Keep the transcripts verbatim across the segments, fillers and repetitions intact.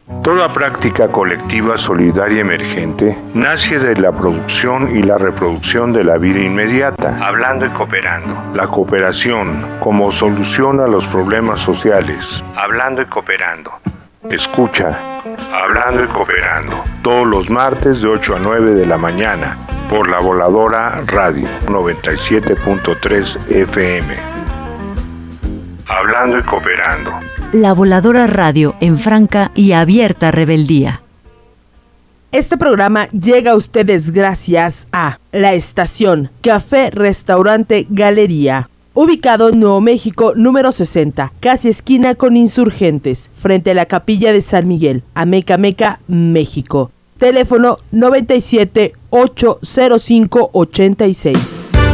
Toda práctica colectiva solidaria emergente nace de la producción y la reproducción de la vida inmediata, hablando y cooperando. La cooperación como solución a los problemas sociales, hablando y cooperando. Escucha, hablando y cooperando, todos los martes de ocho a nueve de la mañana, por La Voladora Radio noventa y siete punto tres F M. Hablando y cooperando. La Voladora Radio en franca y abierta rebeldía. Este programa llega a ustedes gracias a La Estación, Café Restaurante Galería, ubicado en Nuevo México número sesenta, casi esquina con Insurgentes, frente a la Capilla de San Miguel, Amecameca, México. Teléfono noventa y siete, ocho cero cinco, ochenta y seis.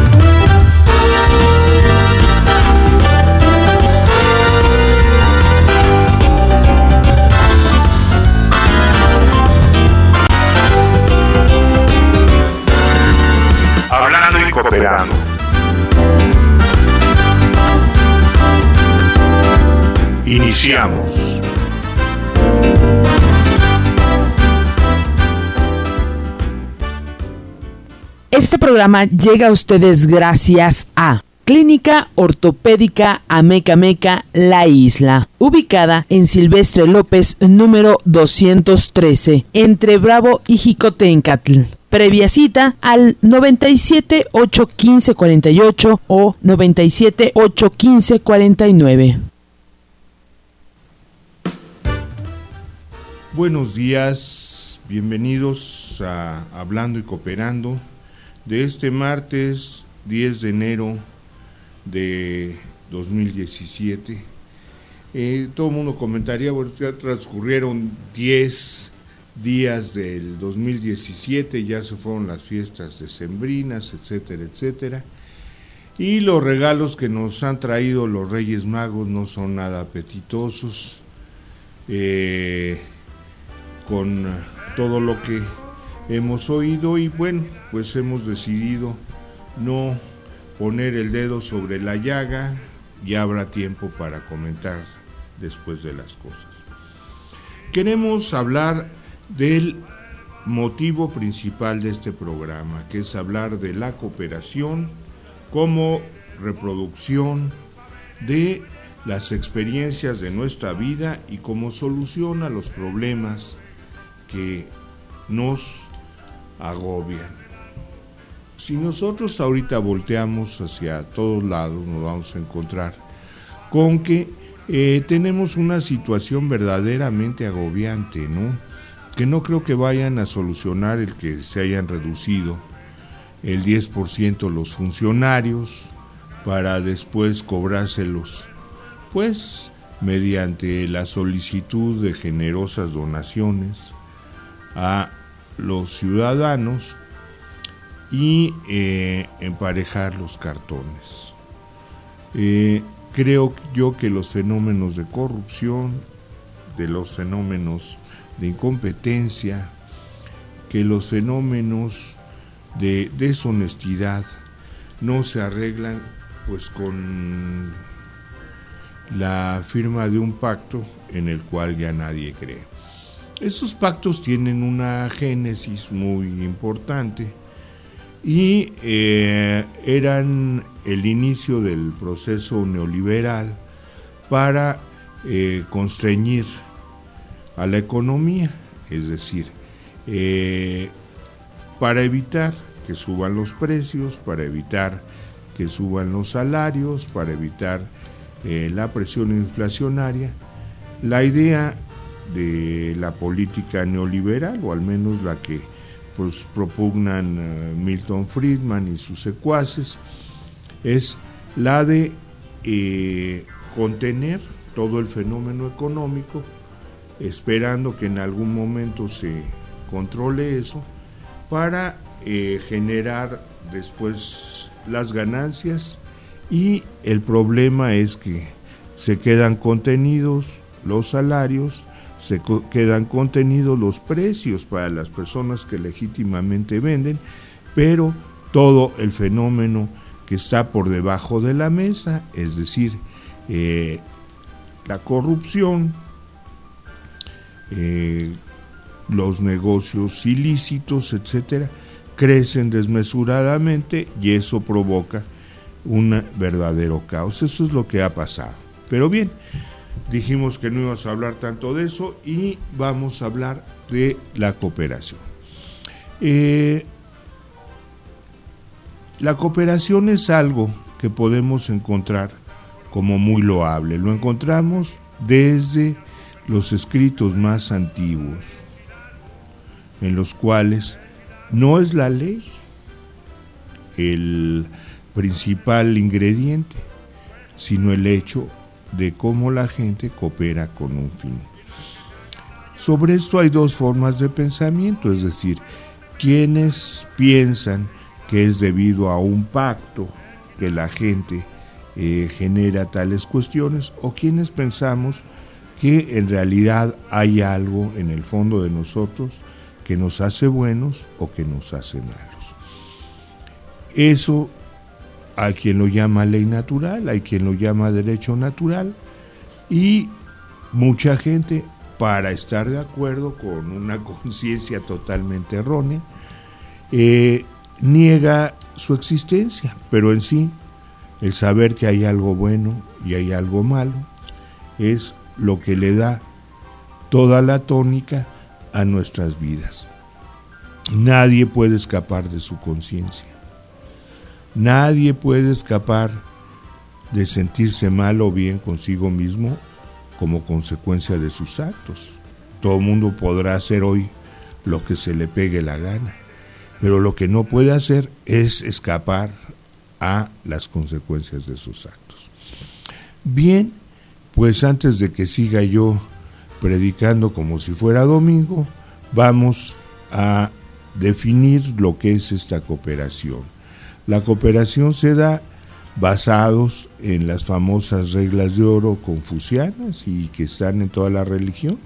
Hablando y cooperando. Iniciamos. Este programa llega a ustedes gracias a Clínica Ortopédica Amecameca La Isla, ubicada en Silvestre López número doscientos trece, entre Bravo y Jicotencatl. Previa cita al noventa y siete, ocho quince, cuarenta y ocho o noventa y siete, ocho quince, cuarenta y nueve. Buenos días, bienvenidos a Hablando y Cooperando de este martes diez de enero de dos mil diecisiete. Eh, todo el mundo comentaría, bueno, ya transcurrieron diez días del dos mil diecisiete, ya se fueron las fiestas decembrinas, etcétera, etcétera, y los regalos que nos han traído los Reyes Magos no son nada apetitosos, eh, con todo lo que hemos oído, y bueno, pues hemos decidido no poner el dedo sobre la llaga, y habrá tiempo para comentar después de las cosas. Queremos hablar del motivo principal de este programa, que es hablar de la cooperación como reproducción de las experiencias de nuestra vida y como solución a los problemas que nos agobian. Si nosotros ahorita volteamos hacia todos lados, nos vamos a encontrar con que eh, tenemos una situación verdaderamente agobiante, ¿no? Que no creo que vayan a solucionar el que se hayan reducido el diez por ciento los funcionarios para después cobrárselos, pues mediante la solicitud de generosas donaciones a los ciudadanos y eh, emparejar los cartones. Eh, creo yo que los fenómenos de corrupción, de los fenómenos de incompetencia, que los fenómenos de deshonestidad no se arreglan pues con la firma de un pacto en el cual ya nadie cree. Estos pactos tienen una génesis muy importante y eh, eran el inicio del proceso neoliberal para eh, constreñir a la economía, es decir, eh, para evitar que suban los precios, para evitar que suban los salarios, para evitar eh, la presión inflacionaria. La idea de la política neoliberal, o al menos la que pues, propugnan uh, Milton Friedman y sus secuaces, es la de eh, contener todo el fenómeno económico, esperando que en algún momento se controle eso, para eh, generar después las ganancias, y el problema es que se quedan contenidos los salarios, se co- quedan contenidos los precios para las personas que legítimamente venden, pero todo el fenómeno que está por debajo de la mesa, es decir, eh, la corrupción, eh, los negocios ilícitos, etcétera, crecen desmesuradamente y eso provoca un verdadero caos. Eso es lo que ha pasado. Pero bien, dijimos que no íbamos a hablar tanto de eso y vamos a hablar de la cooperación. Eh, la cooperación es algo que podemos encontrar como muy loable. Lo encontramos desde los escritos más antiguos, en los cuales no es la ley el principal ingrediente, sino el hecho de cómo la gente coopera con un fin. Sobre esto hay dos formas de pensamiento, es decir, quienes piensan que es debido a un pacto que la gente eh, genera tales cuestiones, o quienes pensamos que en realidad hay algo en el fondo de nosotros que nos hace buenos o que nos hace malos. Eso hay quien lo llama ley natural, hay quien lo llama derecho natural, y mucha gente, para estar de acuerdo con una conciencia totalmente errónea, eh, niega su existencia, pero en sí, el saber que hay algo bueno y hay algo malo es lo que le da toda la tónica a nuestras vidas. Nadie puede escapar de su conciencia. Nadie puede escapar de sentirse mal o bien consigo mismo como consecuencia de sus actos. Todo el mundo podrá hacer hoy lo que se le pegue la gana, pero lo que no puede hacer es escapar a las consecuencias de sus actos. Bien, pues antes de que siga yo predicando como si fuera domingo, vamos a definir lo que es esta cooperación. La cooperación se da basados en las famosas reglas de oro confucianas y que están en todas las religiones,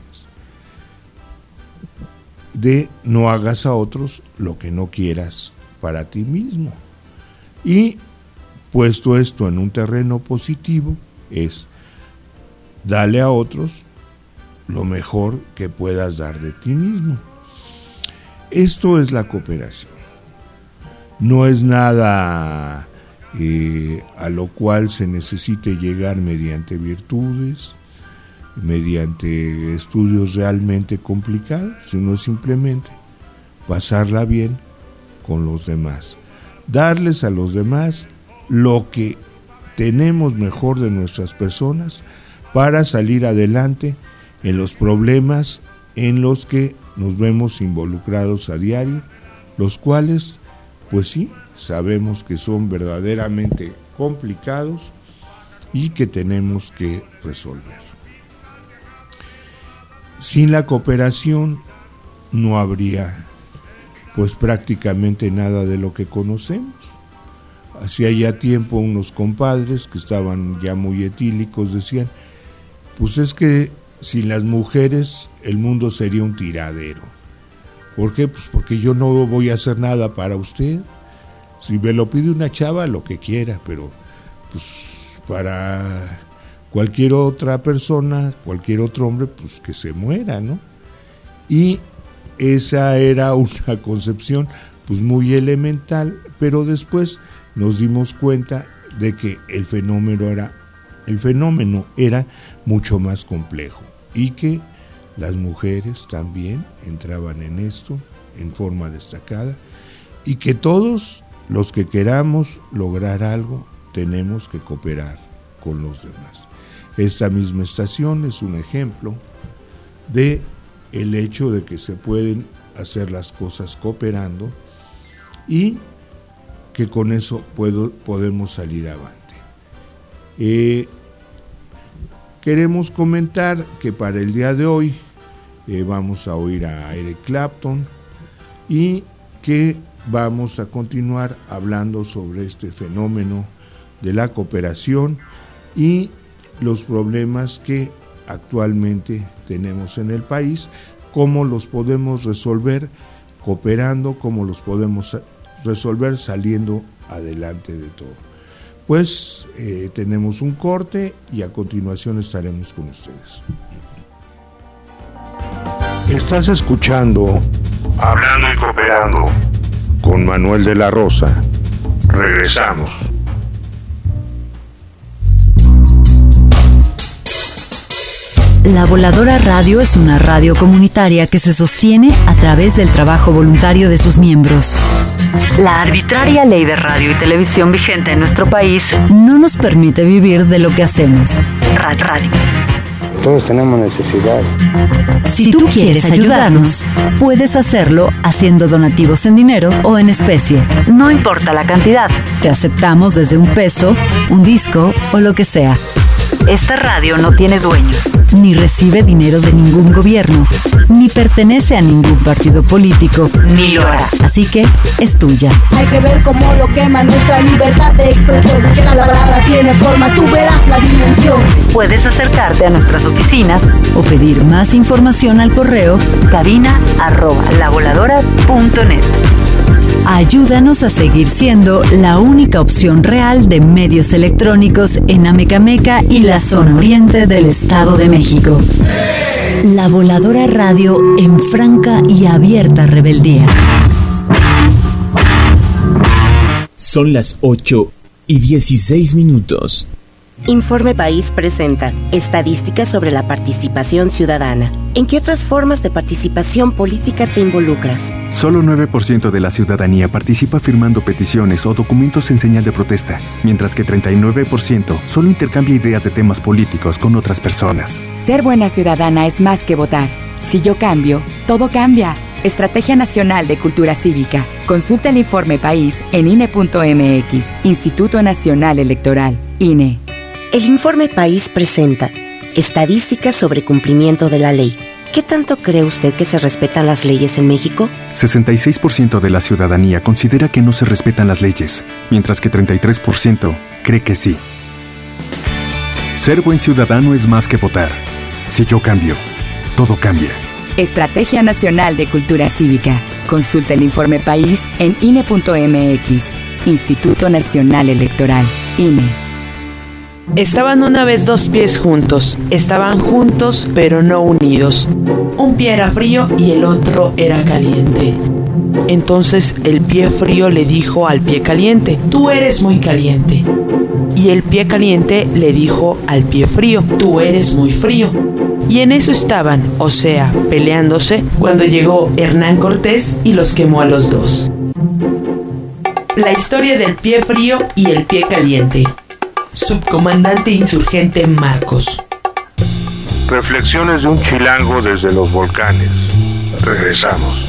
de no hagas a otros lo que no quieras para ti mismo. Y puesto esto en un terreno positivo, es dale a otros lo mejor que puedas dar de ti mismo. Esto es la cooperación. No es nada eh, a lo cual se necesite llegar mediante virtudes, mediante estudios realmente complicados, sino simplemente pasarla bien con los demás, darles a los demás lo que tenemos mejor de nuestras personas para salir adelante en los problemas en los que nos vemos involucrados a diario, los cuales, pues sí, sabemos que son verdaderamente complicados y que tenemos que resolver. Sin la cooperación no habría pues prácticamente nada de lo que conocemos. Hacía ya tiempo unos compadres que estaban ya muy etílicos decían, pues es que sin las mujeres el mundo sería un tiradero. ¿Por qué? Pues porque yo no voy a hacer nada para usted. Si me lo pide una chava, lo que quiera, pero pues para cualquier otra persona, cualquier otro hombre, pues que se muera, ¿no? Y esa era una concepción pues muy elemental, pero después nos dimos cuenta de que el fenómeno era, el fenómeno era mucho más complejo y que las mujeres también entraban en esto en forma destacada y que todos los que queramos lograr algo tenemos que cooperar con los demás. Esta misma estación es un ejemplo de el hecho de que se pueden hacer las cosas cooperando y que con eso puedo, podemos salir avante. Eh, queremos comentar que para el día de hoy eh, vamos a oír a Eric Clapton y que vamos a continuar hablando sobre este fenómeno de la cooperación y los problemas que actualmente tenemos en el país, cómo los podemos resolver cooperando, cómo los podemos resolver saliendo adelante de todo. Pues eh, tenemos un corte y a continuación estaremos con ustedes. Estás escuchando Hablando y Cooperando con Manuel de la Rosa. Regresamos. La Voladora Radio es una radio comunitaria que se sostiene a través del trabajo voluntario de sus miembros. La arbitraria ley de radio y televisión vigente en nuestro país no nos permite vivir de lo que hacemos. Rad Radio. Todos tenemos necesidad. Si tú quieres ayudarnos, puedes hacerlo haciendo donativos en dinero o en especie. No importa la cantidad. Te aceptamos desde un peso, un disco o lo que sea. Esta radio no tiene dueños, ni recibe dinero de ningún gobierno, ni pertenece a ningún partido político, ni lo hará. Así que es tuya. Hay que ver cómo lo quema nuestra libertad de expresión, que la palabra tiene forma, tú verás la dimensión. Puedes acercarte a nuestras oficinas o pedir más información al correo cabina arroba lavoladora punto net. Ayúdanos a seguir siendo la única opción real de medios electrónicos en Amecameca y la zona oriente del Estado de México. La Voladora Radio en franca y abierta rebeldía. Son las ocho y dieciséis minutos. Informe País presenta estadísticas sobre la participación ciudadana. ¿En qué otras formas de participación política te involucras? Solo nueve por ciento de la ciudadanía participa firmando peticiones o documentos en señal de protesta, mientras que treinta y nueve por ciento solo intercambia ideas de temas políticos con otras personas. Ser buena ciudadana es más que votar. Si yo cambio, todo cambia. Estrategia Nacional de Cultura Cívica. Consulta el Informe País en I N E punto M X. Instituto Nacional Electoral. I N E. El Informe País presenta estadísticas sobre cumplimiento de la ley. ¿Qué tanto cree usted que se respetan las leyes en México? sesenta y seis por ciento de la ciudadanía considera que no se respetan las leyes, mientras que treinta y tres por ciento cree que sí. Ser buen ciudadano es más que votar. Si yo cambio, todo cambia. Estrategia Nacional de Cultura Cívica. Consulta el Informe País en I N E punto M X. Instituto Nacional Electoral. I N E. Estaban una vez dos pies juntos. Estaban juntos, pero no unidos. Un pie era frío y el otro era caliente. Entonces el pie frío le dijo al pie caliente: tú eres muy caliente. Y el pie caliente le dijo al pie frío: tú eres muy frío. Y en eso estaban, o sea, peleándose, cuando llegó Hernán Cortés y los quemó a los dos. La historia del pie frío y el pie caliente. Subcomandante insurgente Marcos. Reflexiones de un chilango desde los volcanes. Regresamos.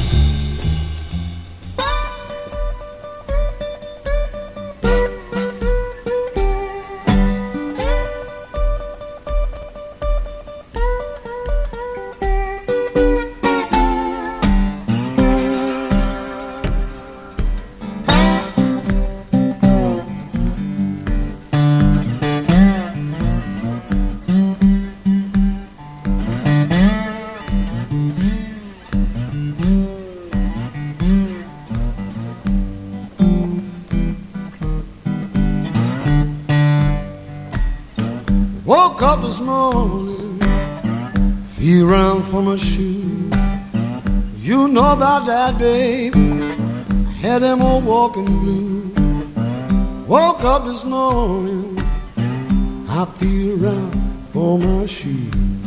Woke up this morning, feel around for my shoe. You know about that, babe. I had them old walking blue. Woke up this morning, I feel around for my shoe.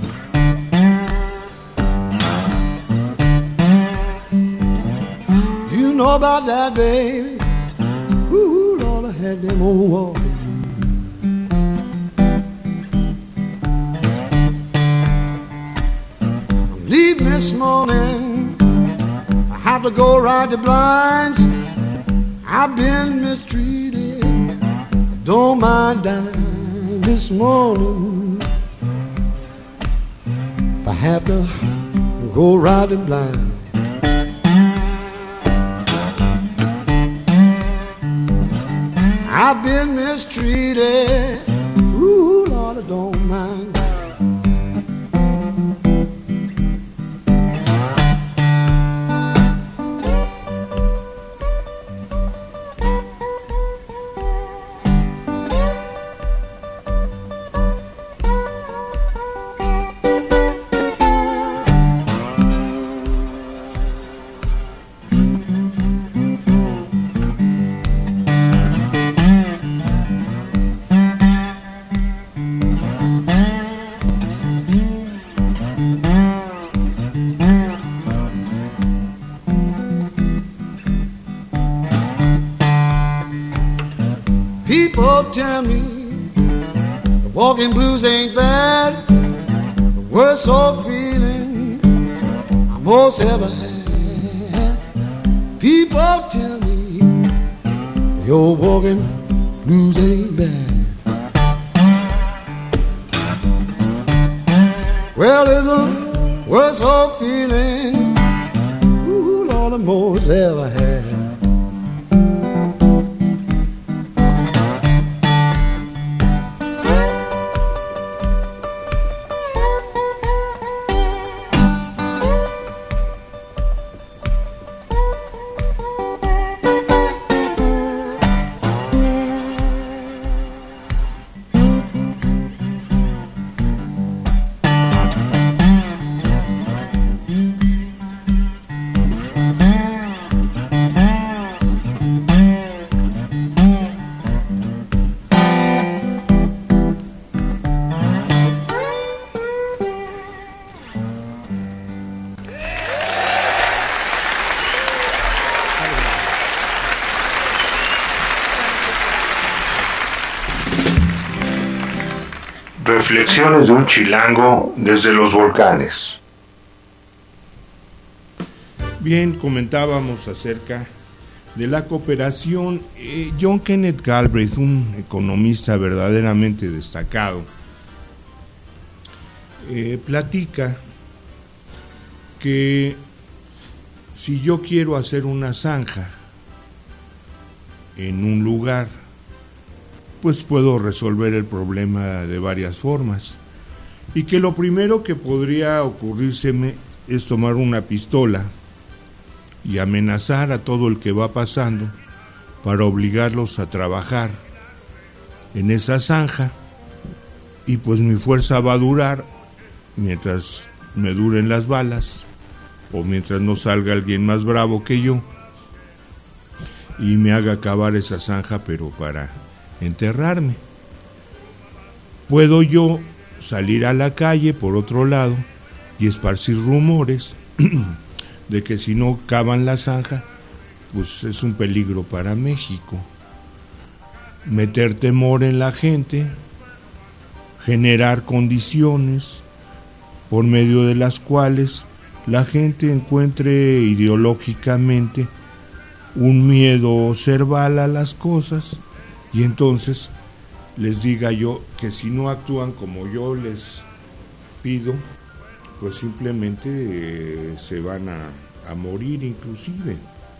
You know about that, baby. Ooh, Lord, I had them old walking. Leaving this morning, I have to go ride the blinds. I've been mistreated, I don't mind dying this morning. If I have to go ride the blinds. I've been mistreated, ooh, Lord, I don't mind. tell me the walking blues ain't bad, the worst old feeling I most ever had. People tell me the old walking blues ain't bad. Well, it's a worst old feeling, ooh, Lord, the most ever had. Reflexiones de un chilango desde los volcanes. Bien, comentábamos acerca de la cooperación. Eh, John Kenneth Galbraith, un economista verdaderamente destacado, eh, platica que si yo quiero hacer una zanja en un lugar, pues puedo resolver el problema de varias formas. Y que lo primero que podría ocurrírseme es tomar una pistola y amenazar a todo el que va pasando para obligarlos a trabajar en esa zanja, y pues mi fuerza va a durar mientras me duren las balas o mientras no salga alguien más bravo que yo y me haga acabar esa zanja, pero para enterrarme. Puedo yo salir a la calle por otro lado y esparcir rumores de que si no cavan la zanja, pues es un peligro para México. Meter temor en la gente, generar condiciones por medio de las cuales la gente encuentre ideológicamente un miedo cerval a las cosas, y entonces les diga yo que si no actúan como yo les pido, pues simplemente eh, se van a, a morir inclusive.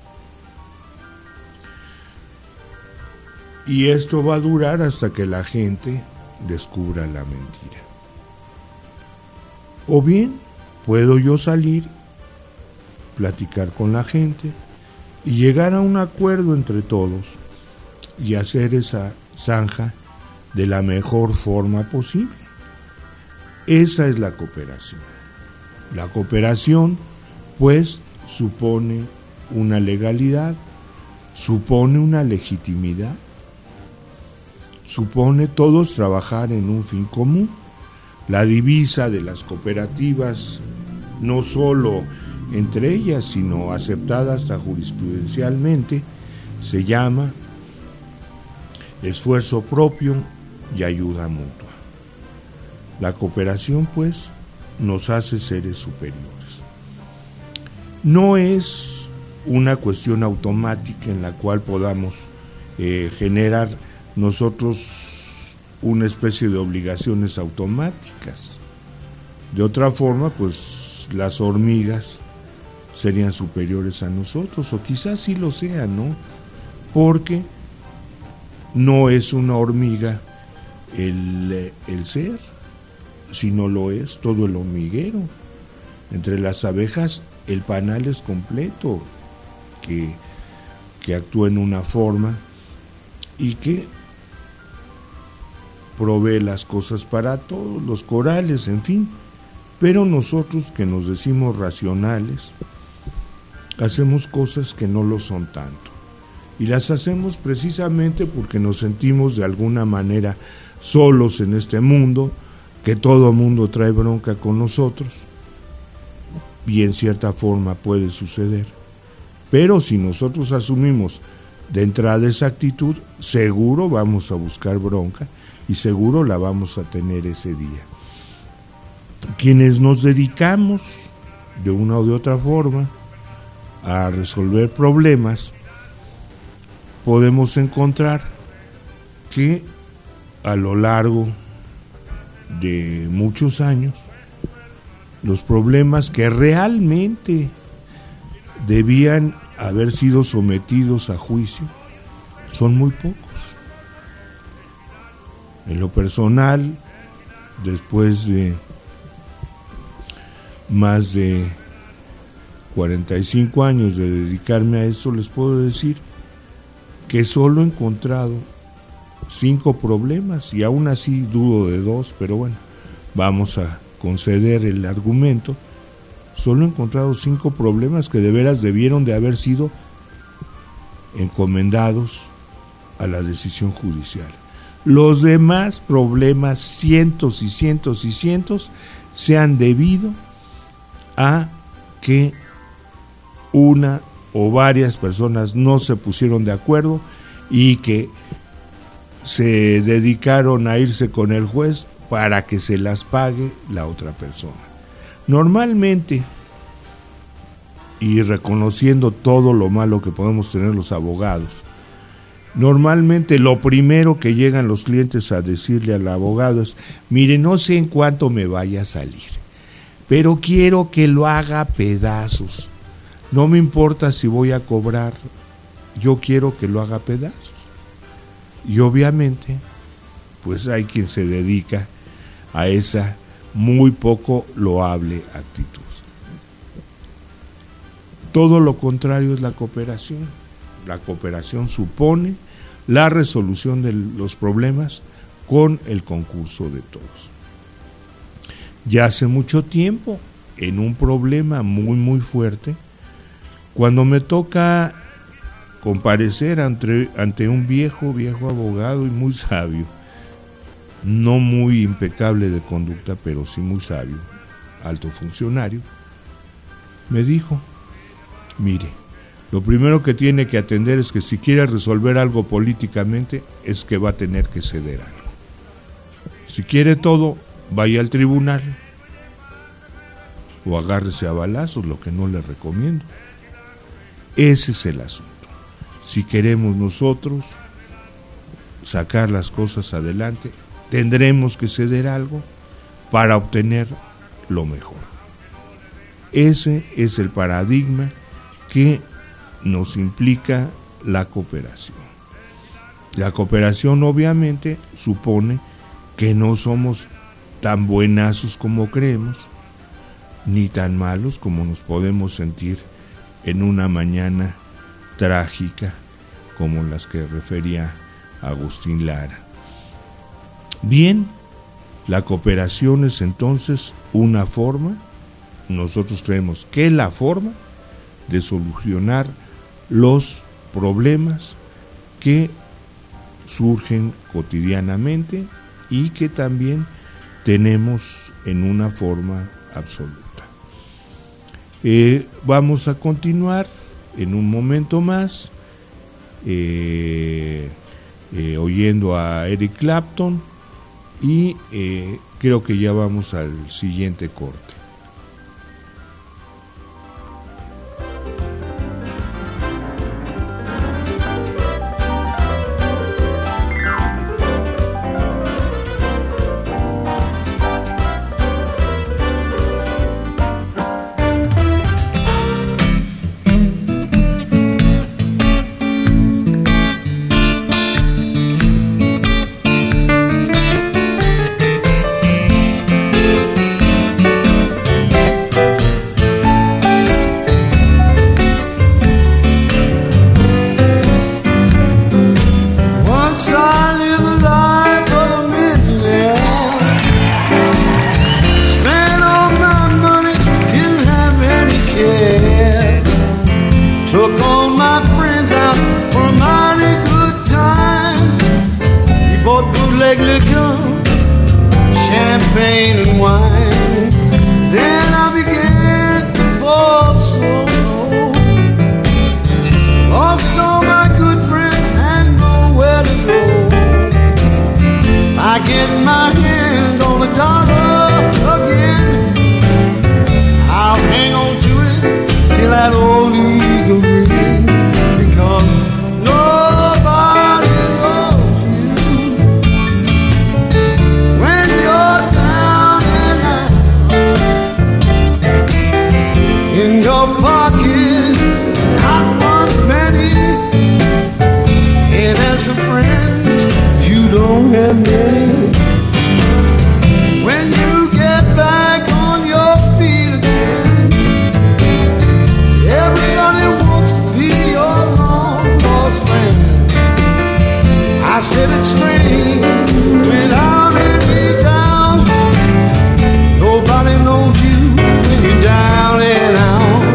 Y esto va a durar hasta que la gente descubra la mentira. O bien puedo yo salir, platicar con la gente y llegar a un acuerdo entre todos y hacer esa zanja de la mejor forma posible. Esa es la cooperación. La cooperación, pues, supone una legalidad, supone una legitimidad, supone todos trabajar en un fin común. La divisa de las cooperativas, no solo entre ellas, sino aceptada hasta jurisprudencialmente, se llama esfuerzo propio y ayuda mutua. La cooperación, pues, nos hace seres superiores. No es una cuestión automática en la cual podamos eh, generar nosotros una especie de obligaciones automáticas. De otra forma, pues, las hormigas serían superiores a nosotros, o quizás sí lo sean, ¿no? Porque no es una hormiga el, el ser, sino lo es todo el hormiguero. Entre las abejas el panal es completo, que, que actúa en una forma y que provee las cosas para todos, los corales, en fin. Pero nosotros, que nos decimos racionales, hacemos cosas que no lo son tanto. Y las hacemos precisamente porque nos sentimos de alguna manera solos en este mundo, que todo mundo trae bronca con nosotros, y en cierta forma puede suceder. Pero si nosotros asumimos de entrada esa actitud, seguro vamos a buscar bronca y seguro la vamos a tener ese día. Quienes nos dedicamos de una o de otra forma a resolver problemas, podemos encontrar que a lo largo de muchos años, los problemas que realmente debían haber sido sometidos a juicio son muy pocos. En lo personal, después de más de cuarenta y cinco años de dedicarme a eso, les puedo decir que solo he encontrado cinco problemas, y aún así dudo de dos, pero bueno, vamos a conceder el argumento. Solo he encontrado cinco problemas que de veras debieron de haber sido encomendados a la decisión judicial. Los demás problemas, cientos y cientos y cientos, se han debido a que una o varias personas no se pusieron de acuerdo y que se dedicaron a irse con el juez para que se las pague la otra persona. Normalmente, y reconociendo todo lo malo que podemos tener los abogados, normalmente lo primero que llegan los clientes a decirle al abogado es: mire, no sé en cuánto me vaya a salir, pero quiero que lo haga pedazos. No me importa si voy a cobrar, yo quiero que lo haga pedazos. Y obviamente, pues hay quien se dedica a esa muy poco loable actitud. Todo lo contrario es la cooperación. La cooperación supone la resolución de los problemas con el concurso de todos. Ya hace mucho tiempo, en un problema muy muy fuerte, cuando me toca comparecer ante, ante un viejo, viejo abogado y muy sabio, no muy impecable de conducta, pero sí muy sabio, alto funcionario, me dijo: mire, lo primero que tiene que atender es que si quiere resolver algo políticamente, es que va a tener que ceder algo. Si quiere todo, vaya al tribunal o agárrese a balazos, lo que no le recomiendo. Ese es el asunto. Si queremos nosotros sacar las cosas adelante, tendremos que ceder algo para obtener lo mejor. Ese es el paradigma que nos implica la cooperación. La cooperación obviamente supone que no somos tan buenazos como creemos, ni tan malos como nos podemos sentir en una mañana trágica como las que refería Agustín Lara. Bien, la cooperación es entonces una forma, nosotros creemos que la forma de solucionar los problemas que surgen cotidianamente y que también tenemos en una forma absoluta. Eh, vamos a continuar en un momento más eh, eh, oyendo a Eric Clapton y eh, creo que ya vamos al siguiente corte. that old eagle ring, because nobody knows you when you're down and out. In your pocket, not one penny, and as for friends, you don't have many. When you get back on your feet again, everybody wants to be your long lost friend. I said it's strange when I'm in me down, nobody knows you when you're down and out.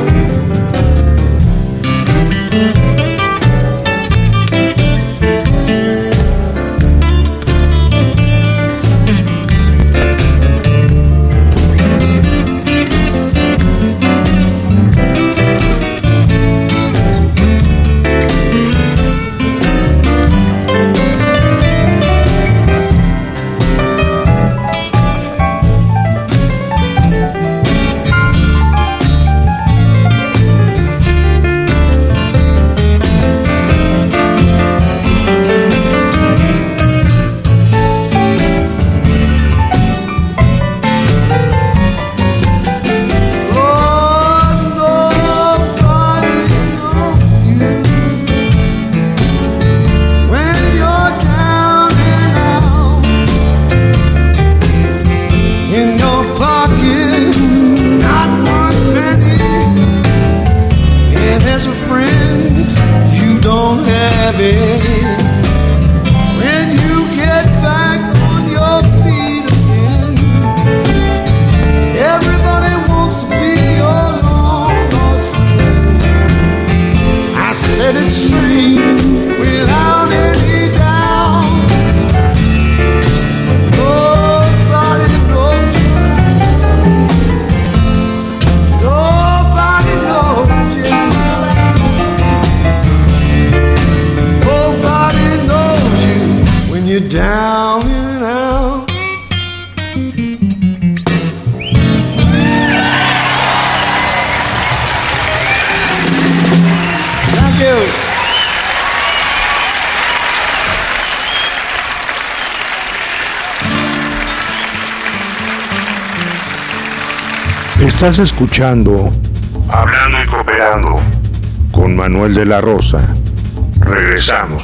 Estás escuchando Hablando y Cooperando con Manuel de la Rosa. Regresamos.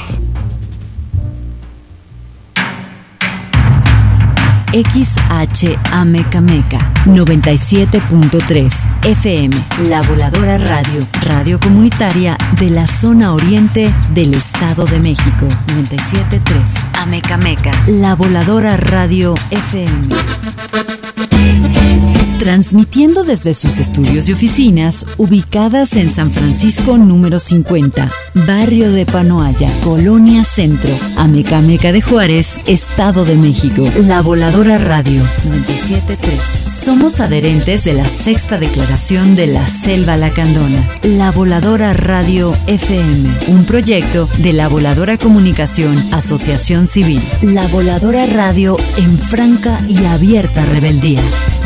X H Amecameca noventa y siete punto tres F M, La Voladora Radio, radio comunitaria de la zona oriente del Estado de México. noventa y siete punto tres Amecameca, La Voladora Radio F M. Transmitiendo desde sus estudios y oficinas ubicadas en San Francisco número cincuenta, barrio de Panoaya, Colonia Centro, Amecameca de Juárez, Estado de México. La Voladora Radio noventa y siete punto tres. Somos adherentes de la sexta declaración de la Selva Lacandona. La Voladora Radio F M, un proyecto de La Voladora Comunicación, Asociación Civil. La Voladora Radio en franca y abierta rebeldía.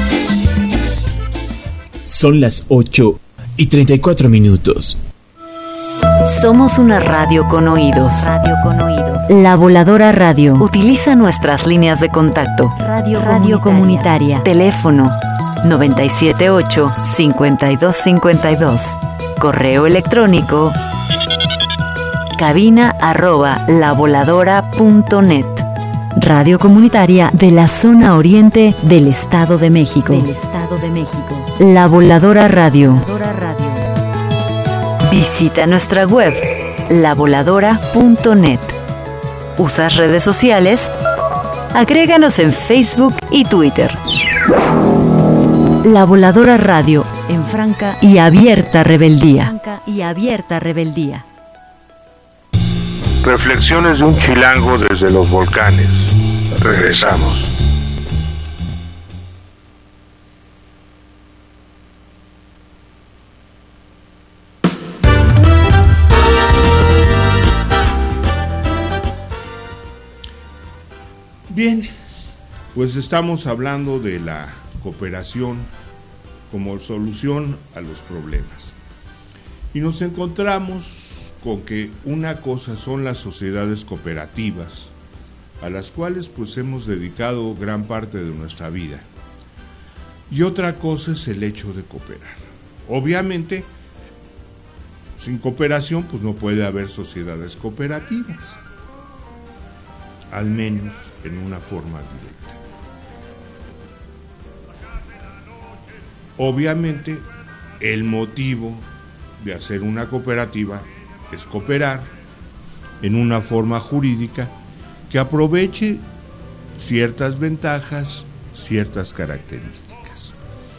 Son las ocho y treinta y cuatro minutos. Somos una radio con oídos. Radio con oídos. La Voladora Radio. Utiliza nuestras líneas de contacto. Radio, radio comunitaria. Teléfono noventa y siete ocho, cincuenta y dos cincuenta y dos. Correo electrónico cabina arroba lavoladora punto net. Radio comunitaria de la zona oriente del Estado de México. Del Estado de México. La Voladora Radio. Visita nuestra web la voladora punto net. ¿Usas redes sociales? Agréganos en Facebook y Twitter. La Voladora Radio en franca y abierta rebeldía. Franca y abierta rebeldía. Reflexiones de un chilango desde los volcanes. Regresamos. Bien, pues estamos hablando de la cooperación como solución a los problemas. Y nos encontramos con que una cosa son las sociedades cooperativas, a las cuales pues hemos dedicado gran parte de nuestra vida, y otra cosa es el hecho de cooperar. Obviamente, sin cooperación pues no puede haber sociedades cooperativas, al menos en una forma directa. Obviamente, el motivo de hacer una cooperativa es cooperar en una forma jurídica que aproveche ciertas ventajas, ciertas características.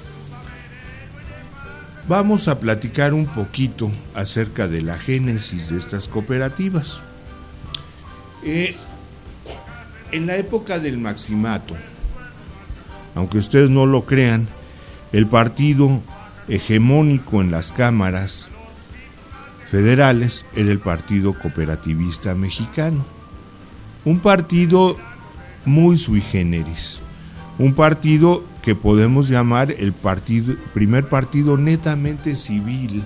Vamos a platicar un poquito acerca de la génesis de estas cooperativas. Eh, en la época del Maximato, aunque ustedes no lo crean, el partido hegemónico en las cámaras federales era el Partido Cooperativista Mexicano, un partido muy sui generis, un partido que podemos llamar el partido, primer partido netamente civil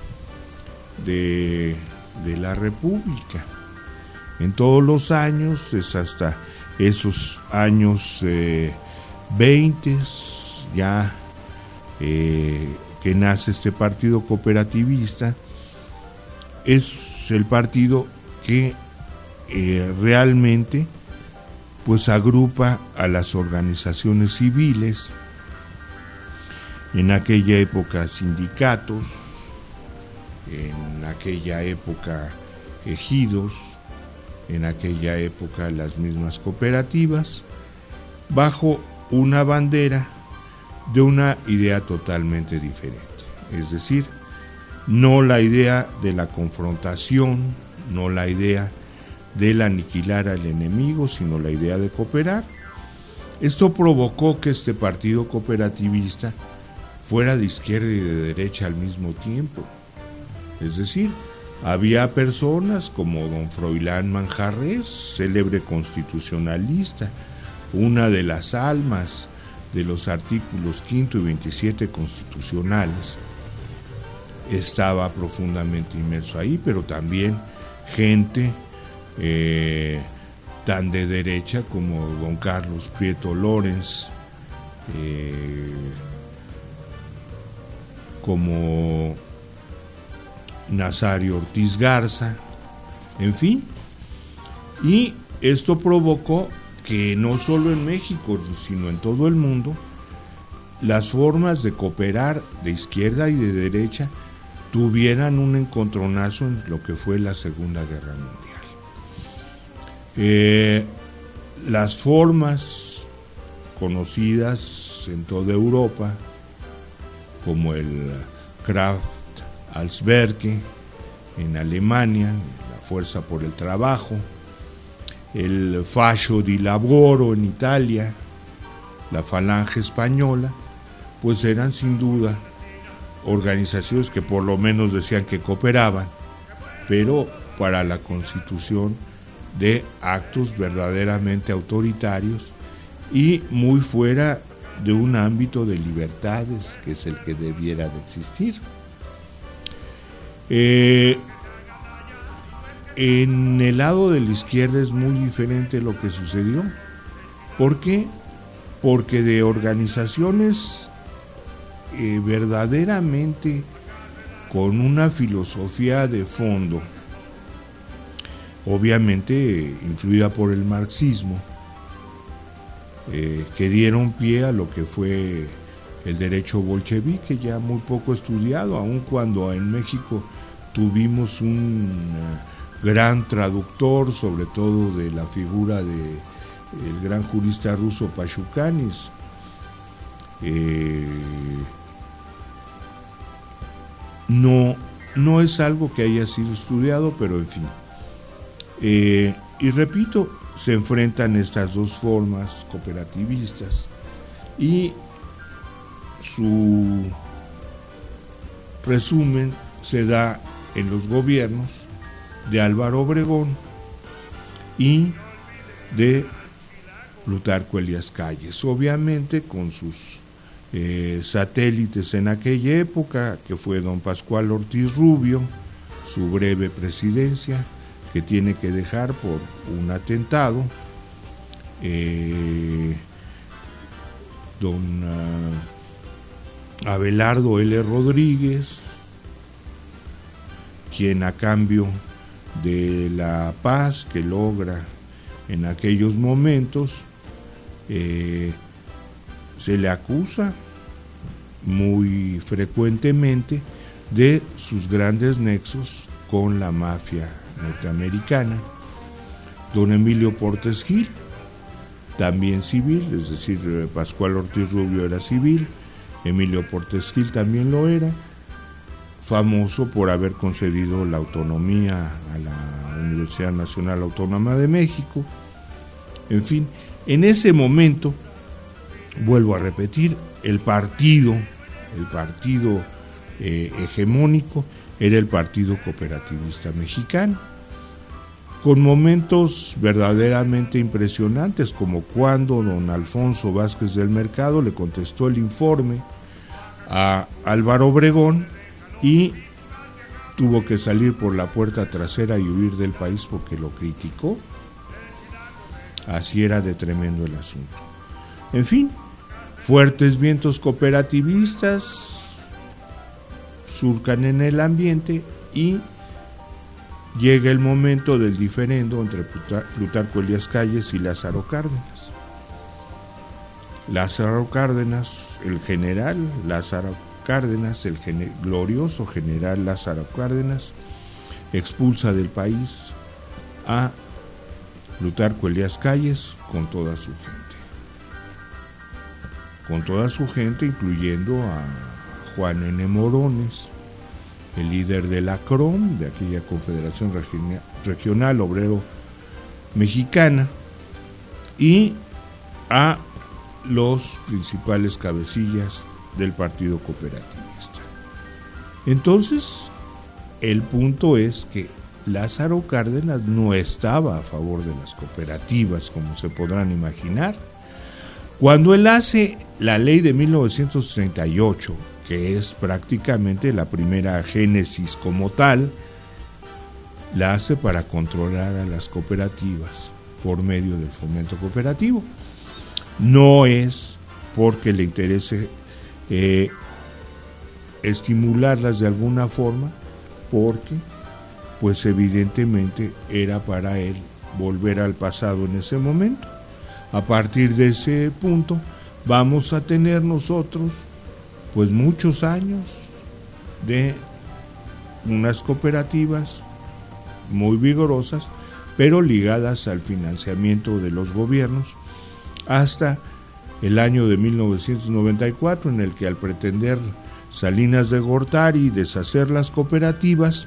de, de la República. En todos los años, es hasta esos años eh, veinte, ya eh, que nace este partido cooperativista, es el partido que eh, realmente pues agrupa a las organizaciones civiles, en aquella época sindicatos, en aquella época ejidos, en aquella época las mismas cooperativas, bajo una bandera de una idea totalmente diferente, es decir, no la idea de la confrontación, no la idea del aniquilar al enemigo, sino la idea de cooperar. Esto provocó que este partido cooperativista fuera de izquierda y de derecha al mismo tiempo. Es decir, había personas como don Froilán Manjarrés, célebre constitucionalista, una de las almas de los artículos quinto y veintisiete constitucionales, estaba profundamente inmerso ahí, pero también gente eh, tan de derecha como don Carlos Prieto Lorenz, eh, como Nazario Ortiz Garza, en fin, y esto provocó que no solo en México, sino en todo el mundo, las formas de cooperar de izquierda y de derecha tuvieran un encontronazo en lo que fue la Segunda Guerra Mundial. Eh, las formas conocidas en toda Europa, como el Kraft-Halswerke en Alemania, la Fuerza por el Trabajo, el Fascio di Lavoro en Italia, la Falange Española, pues eran sin duda organizaciones que por lo menos decían que cooperaban, pero para la constitución de actos verdaderamente autoritarios y muy fuera de un ámbito de libertades que es el que debiera de existir. Eh, en el lado de la izquierda es muy diferente lo que sucedió. ¿Por qué? Porque de organizaciones eh, verdaderamente con una filosofía de fondo, obviamente influida por el marxismo, eh, que dieron pie a lo que fue el derecho bolchevique, ya muy poco estudiado, aun cuando en México tuvimos un uh, gran traductor, sobre todo de la figura de el gran jurista ruso Pashukanis. Eh, no, no es algo que haya sido estudiado, pero en fin. Eh, y repito, se enfrentan estas dos formas cooperativistas y su resumen se da en los gobiernos de Álvaro Obregón y de Plutarco Elías Calles, obviamente con sus eh, satélites en aquella época, que fue don Pascual Ortiz Rubio, su breve presidencia, que tiene que dejar por un atentado, eh, don uh, Abelardo L. Rodríguez, quien a cambio de la paz que logra en aquellos momentos, eh, se le acusa muy frecuentemente de sus grandes nexos con la mafia norteamericana. Don Emilio Portes Gil, también civil, es decir, Pascual Ortiz Rubio era civil, Emilio Portes Gil también lo era, famoso por haber concedido la autonomía a la Universidad Nacional Autónoma de México. En fin, en ese momento, vuelvo a repetir, el partido, el partido eh, hegemónico era el Partido Cooperativista Mexicano, con momentos verdaderamente impresionantes, como cuando don Alfonso Vázquez del Mercado le contestó el informe a Álvaro Obregón y tuvo que salir por la puerta trasera y huir del país porque lo criticó. Así era de tremendo el asunto. En fin, fuertes vientos cooperativistas surcan en el ambiente y llega el momento del diferendo entre Plutarco Elías Calles y Lázaro Cárdenas. Lázaro Cárdenas, el general Lázaro Cárdenas, el gener- glorioso general Lázaro Cárdenas, expulsa del país a Plutarco Elías Calles con toda su gente. Con toda su gente, incluyendo a Juan N. Morones, el líder de la C R O M, de aquella Confederación Regional, Regional Obrero Mexicana, y a los principales cabecillas del Partido Cooperativista. Entonces, el punto es que Lázaro Cárdenas no estaba a favor de las cooperativas, como se podrán imaginar. Cuando él hace la ley de mil novecientos treinta y ocho, que es prácticamente la primera génesis como tal, la hace para controlar a las cooperativas por medio del fomento cooperativo. No es porque le interese eh, estimularlas de alguna forma, porque pues evidentemente era para él volver al pasado en ese momento. A partir de ese punto vamos a tener nosotros pues muchos años de unas cooperativas muy vigorosas, pero ligadas al financiamiento de los gobiernos, hasta el año de mil novecientos noventa y cuatro, en el que al pretender Salinas de Gortari deshacer las cooperativas,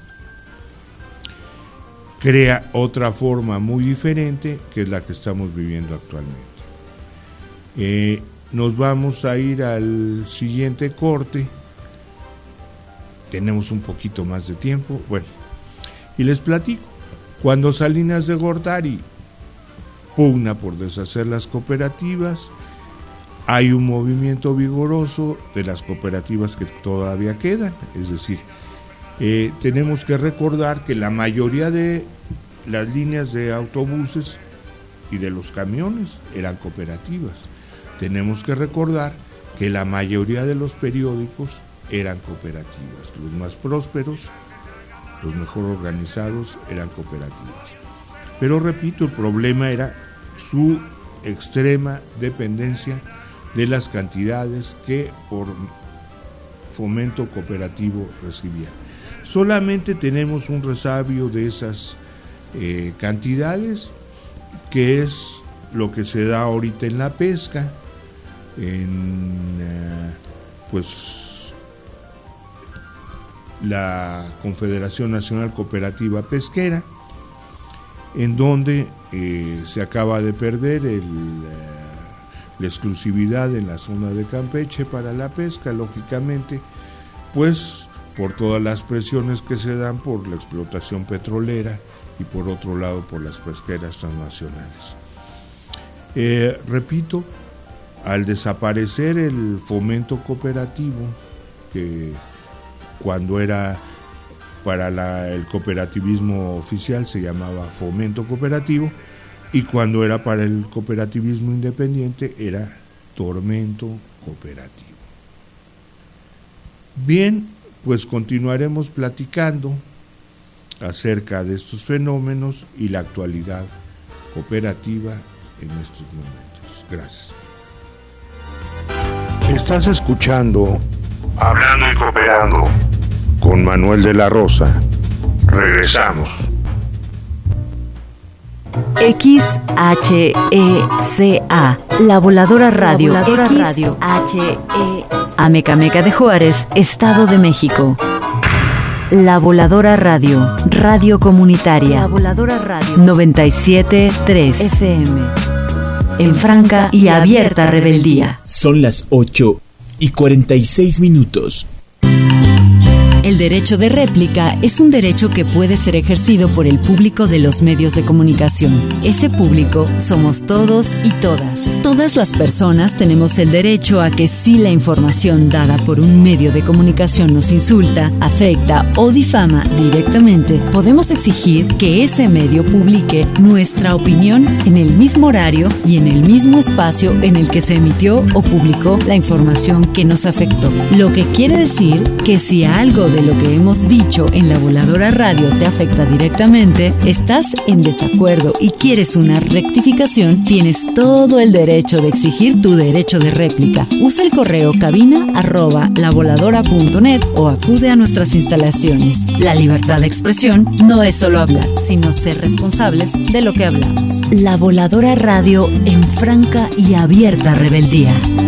crea otra forma muy diferente, que es la que estamos viviendo actualmente. Eh, nos vamos a ir al siguiente corte. Tenemos un poquito más de tiempo. Bueno, y les platico. Cuando Salinas de Gortari pugna por deshacer las cooperativas, hay un movimiento vigoroso de las cooperativas que todavía quedan. Es decir, eh, tenemos que recordar que la mayoría de las líneas de autobuses y de los camiones eran cooperativas. Tenemos que recordar que la mayoría de los periódicos eran cooperativas. Los más prósperos, los mejor organizados, eran cooperativas. Pero repito, el problema era su extrema dependencia de las cantidades que por fomento cooperativo recibían. Solamente tenemos un resabio de esas eh, cantidades, que es lo que se da ahorita en la pesca, en eh, pues la Confederación Nacional Cooperativa Pesquera, en donde eh, se acaba de perder el, eh, la exclusividad en la zona de Campeche para la pesca, lógicamente, pues por todas las presiones que se dan por la explotación petrolera y por otro lado por las pesqueras transnacionales. Eh, repito, al desaparecer el fomento cooperativo, que cuando era para la, el cooperativismo oficial se llamaba fomento cooperativo, y cuando era para el cooperativismo independiente era tormento cooperativo. Bien, pues continuaremos platicando acerca de estos fenómenos y la actualidad cooperativa en estos momentos. Gracias. Estás escuchando Hablando y Cooperando con Manuel de la Rosa. Regresamos. X H E C A, La Voladora Radio, La Voladora Radio, H E Amecameca de Juárez, Estado de México. La Voladora Radio, Radio Comunitaria, La Voladora Radio, noventa y siete punto tres F M, en franca y abierta rebeldía. Son las ocho y cuarenta y seis minutos. El derecho de réplica es un derecho que puede ser ejercido por el público de los medios de comunicación. Ese público somos todos y todas. Todas las personas tenemos el derecho a que si la información dada por un medio de comunicación nos insulta, afecta o difama directamente, podemos exigir que ese medio publique nuestra opinión en el mismo horario y en el mismo espacio en el que se emitió o publicó la información que nos afectó. Lo que quiere decir que si algo de lo que hemos dicho en La Voladora Radio te afecta directamente, estás en desacuerdo y quieres una rectificación, tienes todo el derecho de exigir tu derecho de réplica. Usa el correo cabina arroba lavoladora punto net o acude a nuestras instalaciones. La libertad de expresión no es solo hablar, sino ser responsables de lo que hablamos. La Voladora Radio en franca y abierta rebeldía.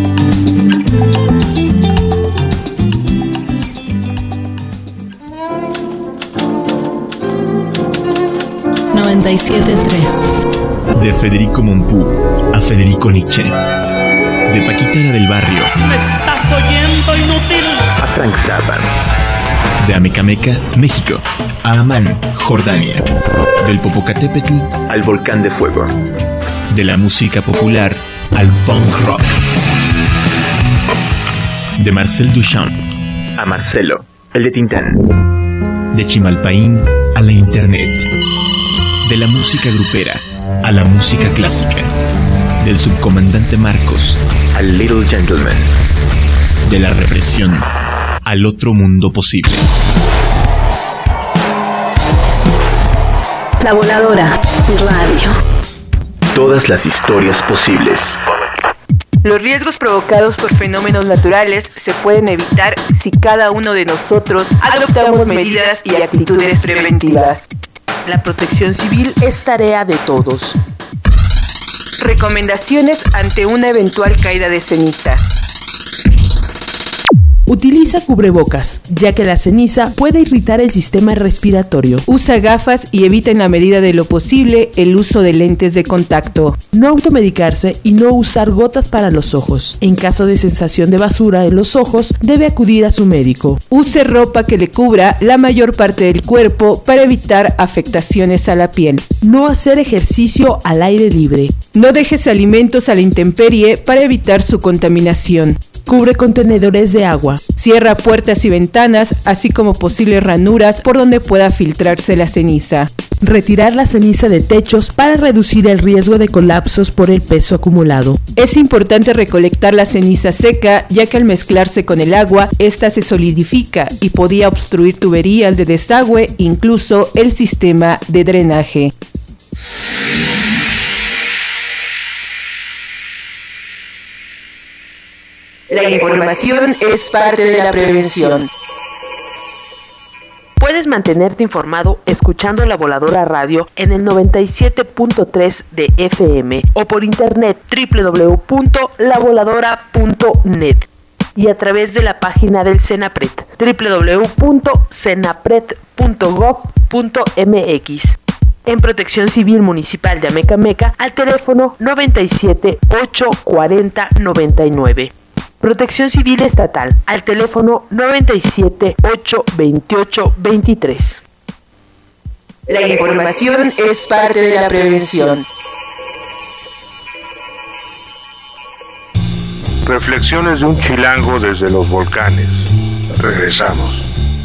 noventa y siete punto tres. De Federico Mompou a Federico Nietzsche. De Paquita la del Barrio. ¿Me estás oyendo, inútil? A Frank Zappa. De Amecameca, México, a Amán, Jordania. Del Popocatépetl al Volcán de Fuego. De la música popular al punk rock. De Marcel Duchamp a Marcelo, el de Tintán. De Chimalpaín a la internet. De la música grupera a la música clásica. Del subcomandante Marcos al Little Gentleman. De la represión al otro mundo posible. La Voladora Radio. Todas las historias posibles. Los riesgos provocados por fenómenos naturales se pueden evitar si cada uno de nosotros adoptamos medidas y actitudes preventivas. La protección civil es tarea de todos. Recomendaciones ante una eventual caída de ceniza. Utiliza cubrebocas, ya que la ceniza puede irritar el sistema respiratorio. Usa gafas y evita en la medida de lo posible el uso de lentes de contacto. No automedicarse y no usar gotas para los ojos. En caso de sensación de basura en los ojos, debe acudir a su médico. Use ropa que le cubra la mayor parte del cuerpo para evitar afectaciones a la piel. No hacer ejercicio al aire libre. No dejes alimentos a la intemperie para evitar su contaminación. Cubre contenedores de agua. Cierra puertas y ventanas, así como posibles ranuras por donde pueda filtrarse la ceniza. Retirar la ceniza de techos para reducir el riesgo de colapsos por el peso acumulado. Es importante recolectar la ceniza seca, ya que al mezclarse con el agua, esta se solidifica y podía obstruir tuberías de desagüe, incluso el sistema de drenaje. La información es parte de la prevención. Puedes mantenerte informado escuchando La Voladora Radio en el noventa y siete punto tres de F M o por internet doble u doble u doble u punto la voladora punto net y a través de la página del Senapred doble u doble u doble u punto senapred punto gov punto m x. En Protección Civil Municipal de Amecameca al teléfono noventa y siete, ocho cuarenta, noventa y nueve. Protección Civil Estatal al teléfono noventa y siete, ocho veintiocho, veintitrés. La información es parte de la prevención. Reflexiones de un chilango desde los volcanes. Regresamos.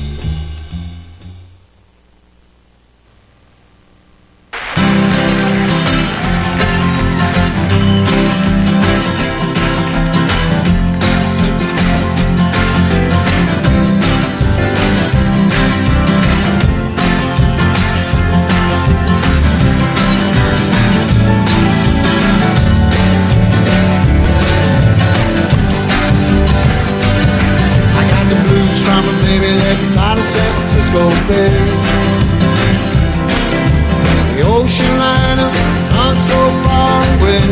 The ocean liner, not so far away.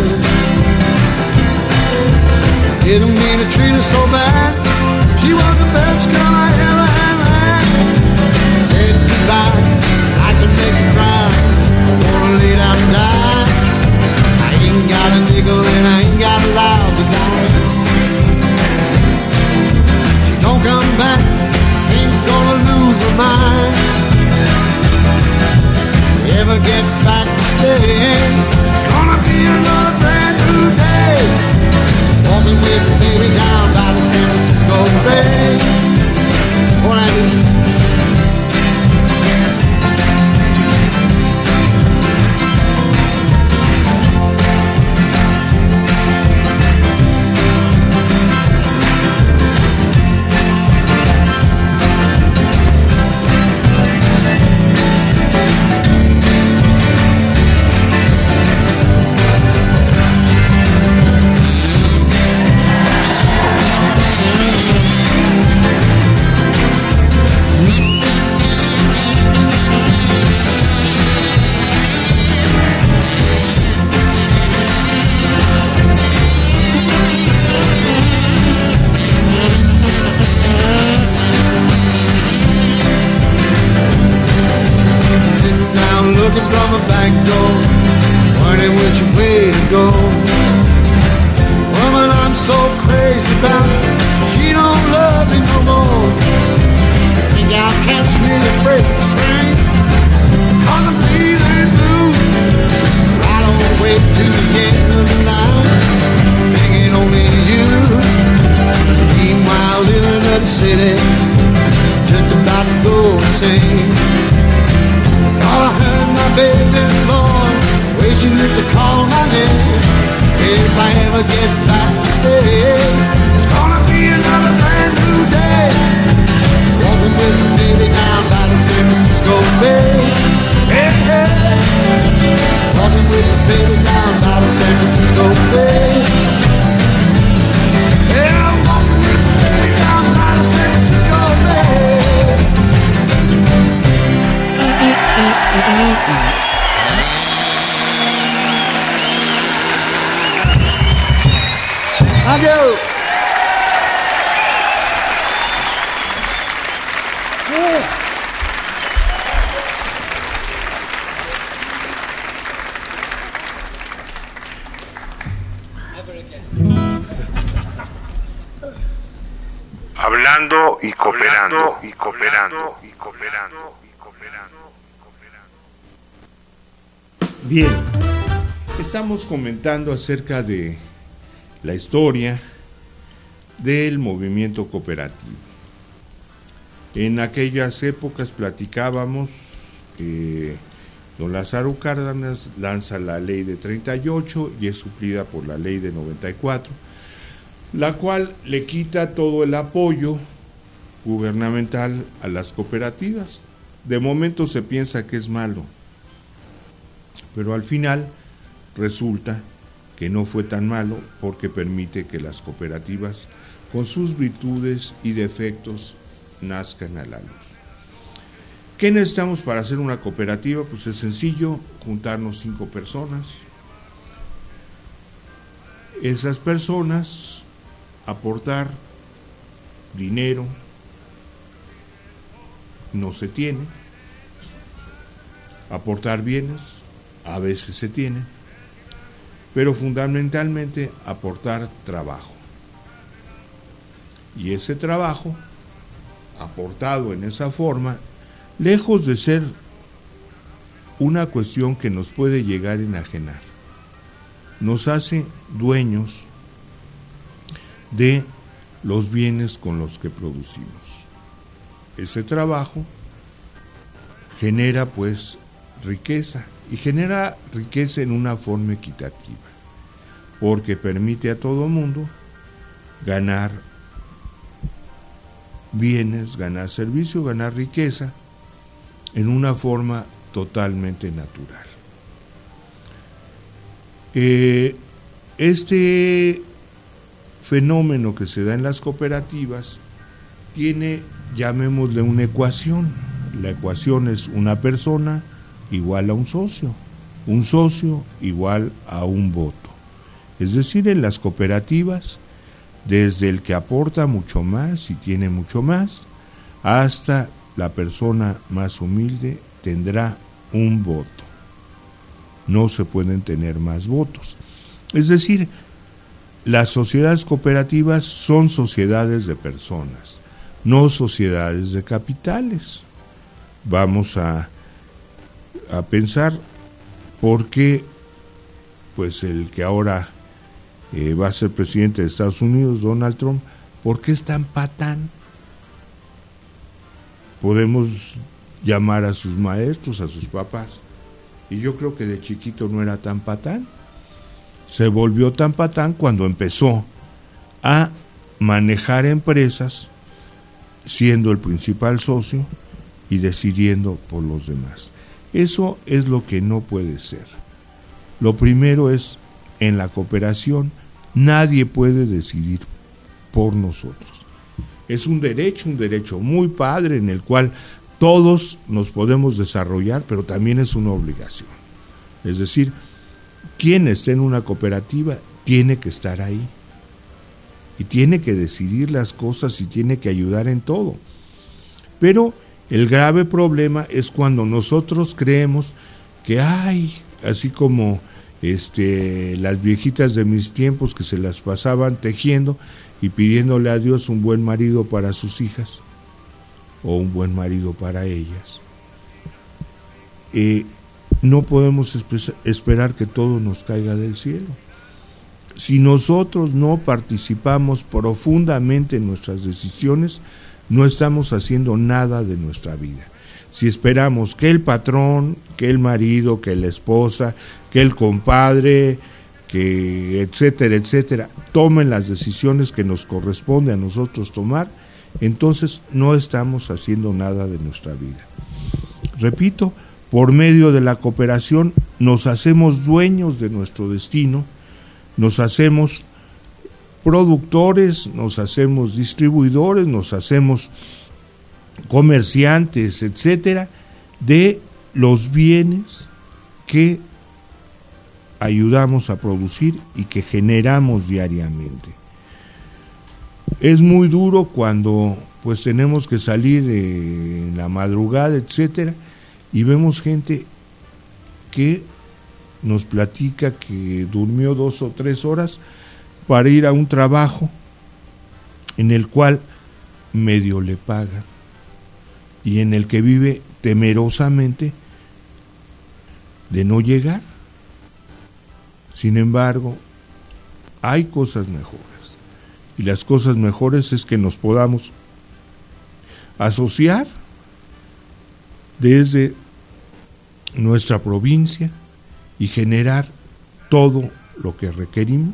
Didn't mean to treat her so bad. She was the best girl I ever had. Said goodbye, I can make her cry. I wanna lay down and die. I ain't got a nickel and I ain't got a lousy dime. She don't come back, ain't gonna lose her mind. Ever get back to stay, it's gonna be another brand new day. Walking with the baby down by the San Francisco Bay. What I do? Hablando y cooperando, y cooperando, y cooperando, y cooperando, y cooperando. Bien, estamos comentando acerca de la historia del movimiento cooperativo. En aquellas épocas platicábamos que don Lázaro Cárdenas lanza la ley de treinta y ocho y es suplida por la ley de noventa y cuatro, la cual le quita todo el apoyo gubernamental a las cooperativas. De momento se piensa que es malo, pero al final resulta que no fue tan malo porque permite que las cooperativas, con sus virtudes y defectos, nazcan a la luz. ¿Qué necesitamos para hacer una cooperativa? Pues es sencillo, juntarnos cinco personas. Esas personas aportar dinero, no se tiene. Aportar bienes, a veces se tiene. Pero fundamentalmente aportar trabajo. Y ese trabajo, aportado en esa forma, lejos de ser una cuestión que nos puede llegar a enajenar, nos hace dueños de los bienes con los que producimos. Ese trabajo genera pues riqueza, y genera riqueza en una forma equitativa, porque permite a todo mundo ganar bienes, ganar servicio, ganar riqueza en una forma totalmente natural. Eh, este fenómeno que se da en las cooperativas tiene, llamémosle, una ecuación. La ecuación es una persona igual a un socio, un socio igual a un voto. Es decir, en las cooperativas, desde el que aporta mucho más y tiene mucho más, hasta la persona más humilde tendrá un voto. No se pueden tener más votos. Es decir, las sociedades cooperativas son sociedades de personas, no sociedades de capitales. Vamos a, a pensar por qué pues el que ahora eh, va a ser presidente de Estados Unidos, Donald Trump, ¿por qué es tan patán? Podemos llamar a sus maestros, a sus papás, y yo creo que de chiquito no era tan patán. Se volvió tan patán cuando empezó a manejar empresas siendo el principal socio y decidiendo por los demás. Eso es lo que no puede ser. Lo primero es, en la cooperación, nadie puede decidir por nosotros. Es un derecho, un derecho muy padre en el cual todos nos podemos desarrollar, pero también es una obligación. Es decir, quien esté en una cooperativa tiene que estar ahí y tiene que decidir las cosas y tiene que ayudar en todo. Pero el grave problema es cuando nosotros creemos que hay, así como este, las viejitas de mis tiempos que se las pasaban tejiendo y pidiéndole a Dios un buen marido para sus hijas o un buen marido para ellas. Eh, no podemos espe- esperar que todo nos caiga del cielo. Si nosotros no participamos profundamente en nuestras decisiones, no estamos haciendo nada de nuestra vida. Si esperamos que el patrón, que el marido, que la esposa, que el compadre, que etcétera, etcétera, tomen las decisiones que nos corresponde a nosotros tomar, entonces no estamos haciendo nada de nuestra vida. Repito, por medio de la cooperación nos hacemos dueños de nuestro destino, nos hacemos productores, nos hacemos distribuidores, nos hacemos comerciantes, etcétera, de los bienes que ayudamos a producir y que generamos diariamente. Es muy duro cuando pues tenemos que salir eh, en la madrugada, etcétera, y vemos gente que nos platica que durmió dos o tres horas para ir a un trabajo en el cual medio le pagan y en el que vive temerosamente de no llegar. Sin embargo, hay cosas mejores, y las cosas mejores es que nos podamos asociar desde nuestra provincia y generar todo lo que requerimos,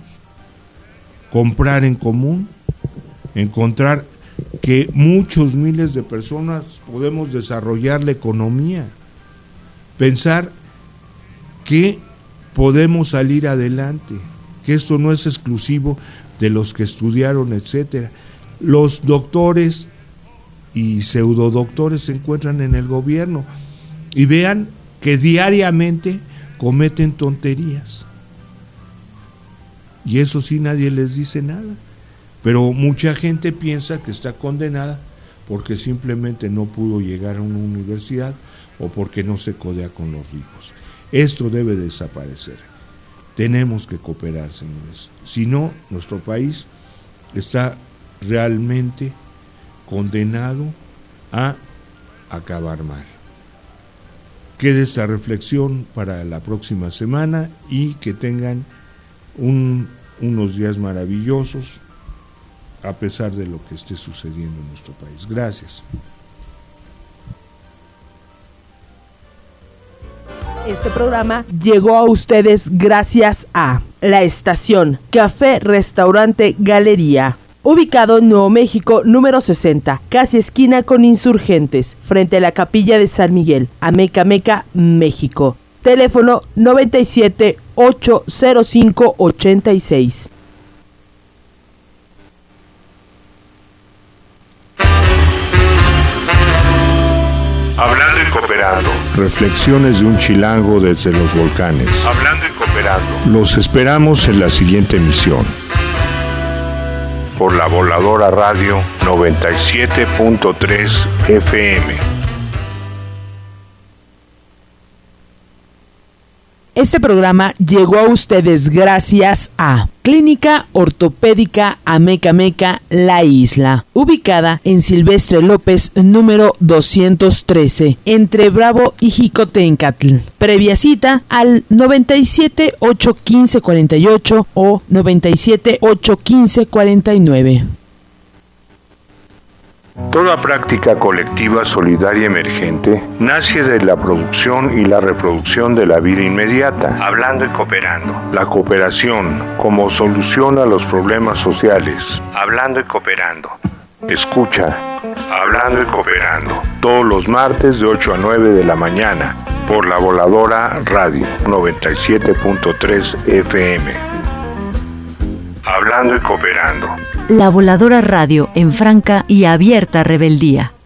comprar en común, encontrar que muchos miles de personas podemos desarrollar la economía, pensar que podemos salir adelante, que esto no es exclusivo de los que estudiaron, etcétera. Los doctores y pseudodoctores se encuentran en el gobierno y vean que diariamente cometen tonterías. Y eso sí, nadie les dice nada. Pero mucha gente piensa que está condenada porque simplemente no pudo llegar a una universidad o porque no se codea con los ricos. Esto debe desaparecer. Tenemos que cooperar, señores. Si no, nuestro país está realmente condenado a acabar mal. Quede esta reflexión para la próxima semana y que tengan un, unos días maravillosos a pesar de lo que esté sucediendo en nuestro país. Gracias. Este programa llegó a ustedes gracias a La Estación, Café, Restaurante, Galería, ubicado en Nuevo México, número sesenta, casi esquina con Insurgentes, frente a la Capilla de San Miguel, Amecameca, México. Teléfono noventa y siete, ocho cero cinco, ochenta y seis. Hablando y cooperando. Reflexiones de un chilango desde los volcanes. Hablando y cooperando. Los esperamos en la siguiente emisión. Por la Voladora Radio noventa y siete punto tres F M. Este programa llegó a ustedes gracias a Clínica Ortopédica Amecameca La Isla, ubicada en Silvestre López número doscientos trece, entre Bravo y Jicotencatl. Previa cita al noventa y siete, ocho quince, cuarenta y ocho o noventa y siete, ocho quince, cuarenta y nueve. Toda práctica colectiva solidaria emergente nace de la producción y la reproducción de la vida inmediata, hablando y cooperando. La cooperación como solución a los problemas sociales, hablando y cooperando. Escucha, Hablando y Cooperando, todos los martes de ocho a nueve de la mañana, por la Voladora Radio noventa y siete punto tres F M. Hablando y Cooperando. La Voladora Radio en franca y abierta rebeldía.